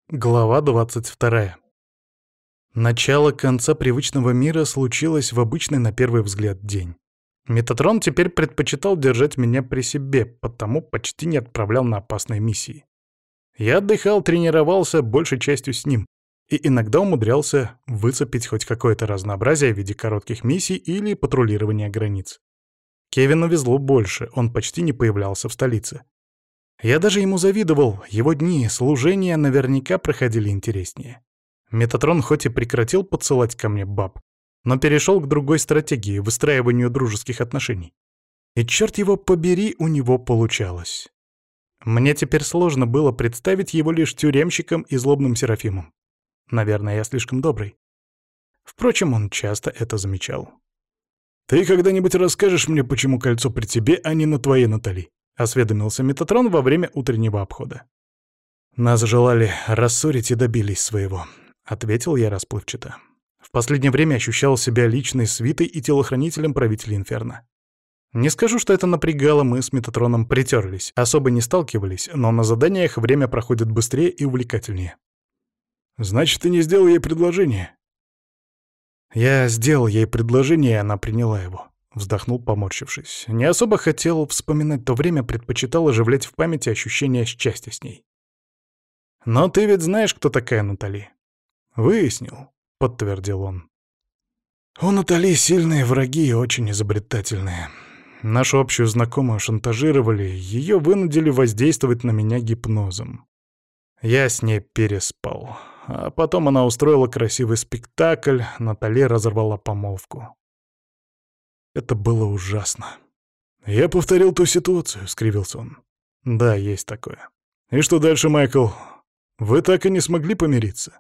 Глава 22. Начало конца привычного мира случилось в обычный на первый взгляд день. Метатрон теперь предпочитал держать меня при себе, потому почти не отправлял на опасные миссии. Я отдыхал, тренировался большей частью с ним, и иногда умудрялся выцепить хоть какое-то разнообразие в виде коротких миссий или патрулирования границ. Кевину везло больше, он почти не появлялся в столице. Я даже ему завидовал, его дни служения наверняка проходили интереснее. Метатрон хоть и прекратил подсылать ко мне баб, но перешел к другой стратегии — выстраиванию дружеских отношений. И черт его побери, у него получалось. Мне теперь сложно было представить его лишь тюремщиком и злобным Серафимом. Наверное, я слишком добрый. Впрочем, он часто это замечал. «Ты когда-нибудь расскажешь мне, почему кольцо при тебе, а не на твоей Натали?» — осведомился Метатрон во время утреннего обхода. «Нас желали рассорить и добились своего», — ответил я расплывчато. В последнее время ощущал себя личной свитой и телохранителем правителя Инферно. Не скажу, что это напрягало, мы с Метатроном притерлись, особо не сталкивались, но на заданиях время проходит быстрее и увлекательнее. «Значит, ты не сделал ей предложение?» Я сделал ей предложение, и она приняла его. Вздохнул, поморщившись. Не особо хотел вспоминать то время, предпочитал оживлять в памяти ощущения счастья с ней. «Но ты ведь знаешь, кто такая Натали?» «Выяснил», — подтвердил он. «У Натали сильные враги и очень изобретательные. Нашу общую знакомую шантажировали, ее вынудили воздействовать на меня гипнозом. Я с ней переспал. А потом она устроила красивый спектакль, Натали разорвала помолвку. Это было ужасно. «Я повторил ту ситуацию», — скривился он. «Да, есть такое». «И что дальше, Майкл? Вы так и не смогли помириться?»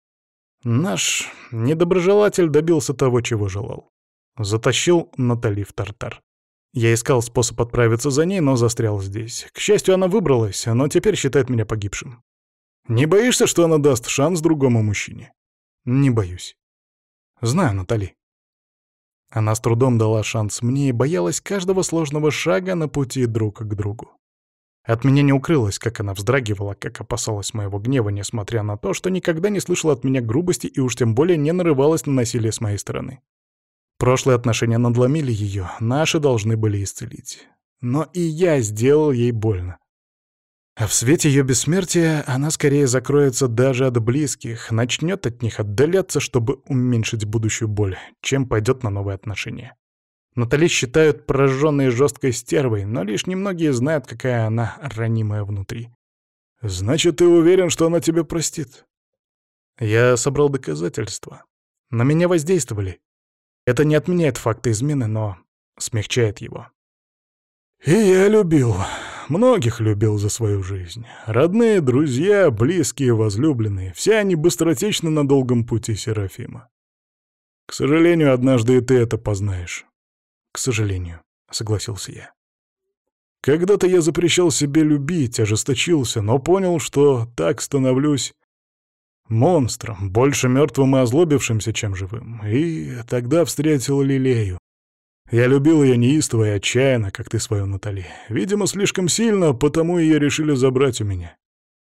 Наш недоброжелатель добился того, чего желал. Затащил Натали в Тартар. Я искал способ отправиться за ней, но застрял здесь. К счастью, она выбралась, но теперь считает меня погибшим. «Не боишься, что она даст шанс другому мужчине?» «Не боюсь. Знаю Натали. Она с трудом дала шанс мне и боялась каждого сложного шага на пути друг к другу. От меня не укрылось, как она вздрагивала, как опасалась моего гнева, несмотря на то, что никогда не слышала от меня грубости и уж тем более не нарывалась на насилие с моей стороны. Прошлые отношения надломили ее, наши должны были исцелить. Но и я сделал ей больно. А в свете ее бессмертия она скорее закроется даже от близких, начнет от них отдаляться, чтобы уменьшить будущую боль, чем пойдет на новые отношения. Натали считают прожженной жесткой стервой, но лишь немногие знают, какая она ранимая внутри. «Значит, ты уверен, что она тебя простит?» Я собрал доказательства. На меня воздействовали. Это не отменяет факта измены, но смягчает его. «И я любил. Многих любил за свою жизнь. Родные, друзья, близкие, возлюбленные. Все они быстротечны на долгом пути Серафима. К сожалению, однажды и ты это познаешь». «К сожалению», — согласился я. «Когда-то я запрещал себе любить, ожесточился, но понял, что так становлюсь монстром, больше мертвым и озлобившимся, чем живым. И тогда встретил Лилею. Я любил ее неистово и отчаянно, как ты свою Натали. Видимо, слишком сильно, потому ее решили забрать у меня.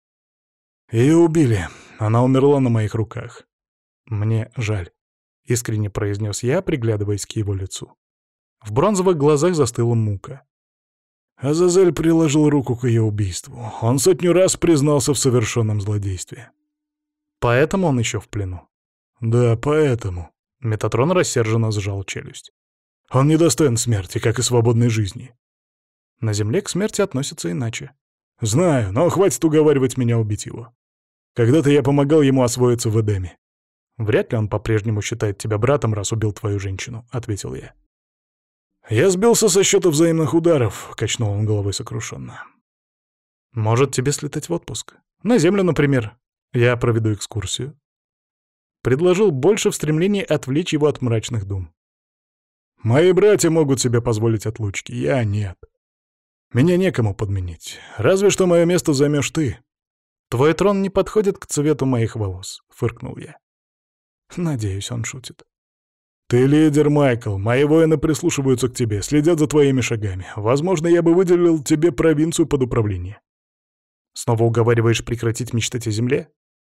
Ее убили. Она умерла на моих руках. Мне жаль», — искренне произнес я, приглядываясь к его лицу. В бронзовых глазах застыла мука. Азазель приложил руку к ее убийству. Он 100 раз признался в совершенном злодействе. «Поэтому он еще в плену?» «Да, поэтому». Метатрон рассерженно сжал челюсть. «Он недостоин смерти, как и свободной жизни». «На Земле к смерти относятся иначе». «Знаю, но хватит уговаривать меня убить его. Когда-то я помогал ему освоиться в Эдеме». «Вряд ли он по-прежнему считает тебя братом, раз убил твою женщину», — ответил я. «Я сбился со счета взаимных ударов», — качнул он головой сокрушенно. «Может, тебе слетать в отпуск? На Землю, например. Я проведу экскурсию». Предложил больше в стремлении отвлечь его от мрачных дум. «Мои братья могут себе позволить отлучки, я нет. Меня некому подменить. Разве что мое место займешь ты». «Твой трон не подходит к цвету моих волос», — фыркнул я. Надеюсь, он шутит. «Ты лидер, Майкл. Мои воины прислушиваются к тебе, следят за твоими шагами. Возможно, я бы выделил тебе провинцию под управление». «Снова уговариваешь прекратить мечтать о земле?»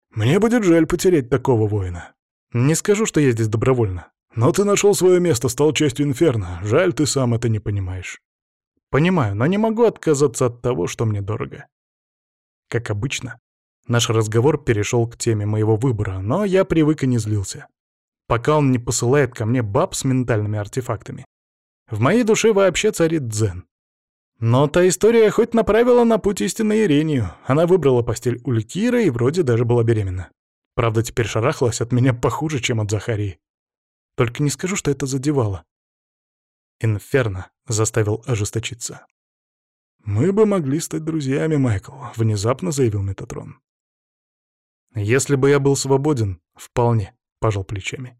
Мне будет жаль потерять такого воина. Не скажу, что я здесь добровольно. Но ты нашел свое место, стал частью Инферно. Жаль, ты сам это не понимаешь. Понимаю, но не могу отказаться от того, что мне дорого. Как обычно, наш разговор перешел к теме моего выбора, но я привык и не злился. Пока он не посылает ко мне баб с ментальными артефактами. В моей душе вообще царит дзен. Но та история хоть направила на путь истинной Ирению. Она выбрала постель у Ликира и вроде даже была беременна. Правда, теперь шарахалась от меня похуже, чем от Захарии. Только не скажу, что это задевало. Инферно заставил ожесточиться. «Мы бы могли стать друзьями, Майкл», — внезапно заявил Метатрон. «Если бы я был свободен, вполне», — пожал плечами.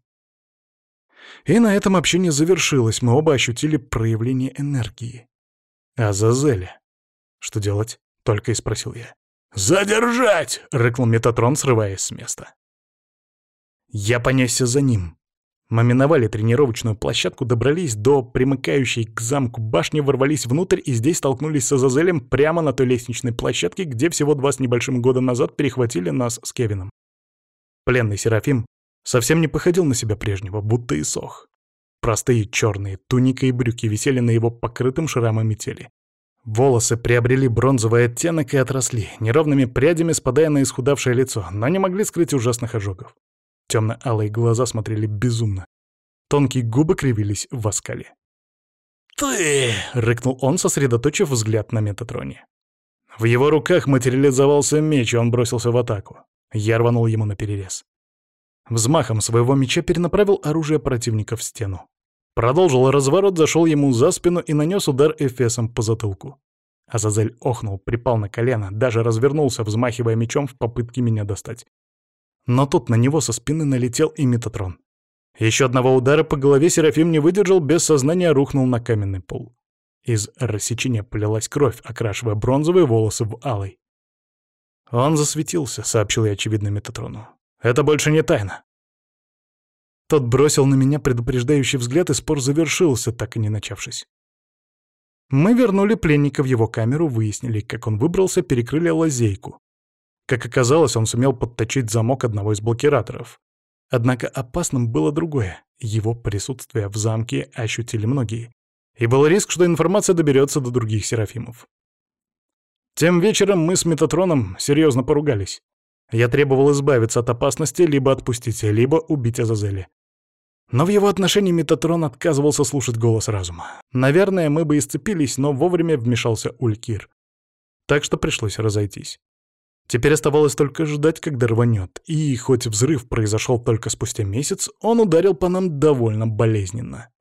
И на этом общение завершилось, мы оба ощутили проявление энергии. Азазеля. «Что делать?» — только и спросил я. «Задержать!» — рыкнул Метатрон, срываясь с места. Я понесся за ним. Мы миновали тренировочную площадку, добрались до примыкающей к замку башни, ворвались внутрь и здесь столкнулись с Азазелем прямо на той лестничной площадке, где всего 2 с небольшим года назад перехватили нас с Кевином. Пленный Серафим совсем не походил на себя прежнего, будто и сох. Простые черные туника и брюки висели на его покрытым шрамами теле. Волосы приобрели бронзовый оттенок и отросли, неровными прядями спадая на исхудавшее лицо, но не могли скрыть ужасных ожогов. Темно-алые глаза смотрели безумно. Тонкие губы кривились в оскале. «Ты!» — рыкнул он, сосредоточив взгляд на Метатроне. В его руках материализовался меч, и он бросился в атаку. Я рванул ему наперерез. Взмахом своего меча перенаправил оружие противника в стену. Продолжил разворот, зашел ему за спину и нанес удар эфесом по затылку. Азазель охнул, припал на колено, даже развернулся, взмахивая мечом в попытке меня достать. Но тут на него со спины налетел и Метатрон. Еще одного удара по голове Серафим не выдержал, без сознания рухнул на каменный пол. Из рассечения полилась кровь, окрашивая бронзовые волосы в алый. «Он засветился», — сообщил я очевидно Метатрону. «Это больше не тайна». Тот бросил на меня предупреждающий взгляд, и спор завершился, так и не начавшись. Мы вернули пленника в его камеру, выяснили, как он выбрался, перекрыли лазейку. Как оказалось, он сумел подточить замок одного из блокираторов. Однако опасным было другое. Его присутствие в замке ощутили многие. И был риск, что информация доберется до других Серафимов. Тем вечером мы с Метатроном серьезно поругались. Я требовал избавиться от опасности, либо отпустить, либо убить Азазеля. Но в его отношении Метатрон отказывался слушать голос разума. Наверное, мы бы и сцепились, но вовремя вмешался Улькир. Так что пришлось разойтись. Теперь оставалось только ждать, когда рванет. И хоть взрыв произошел только спустя месяц, он ударил по нам довольно болезненно.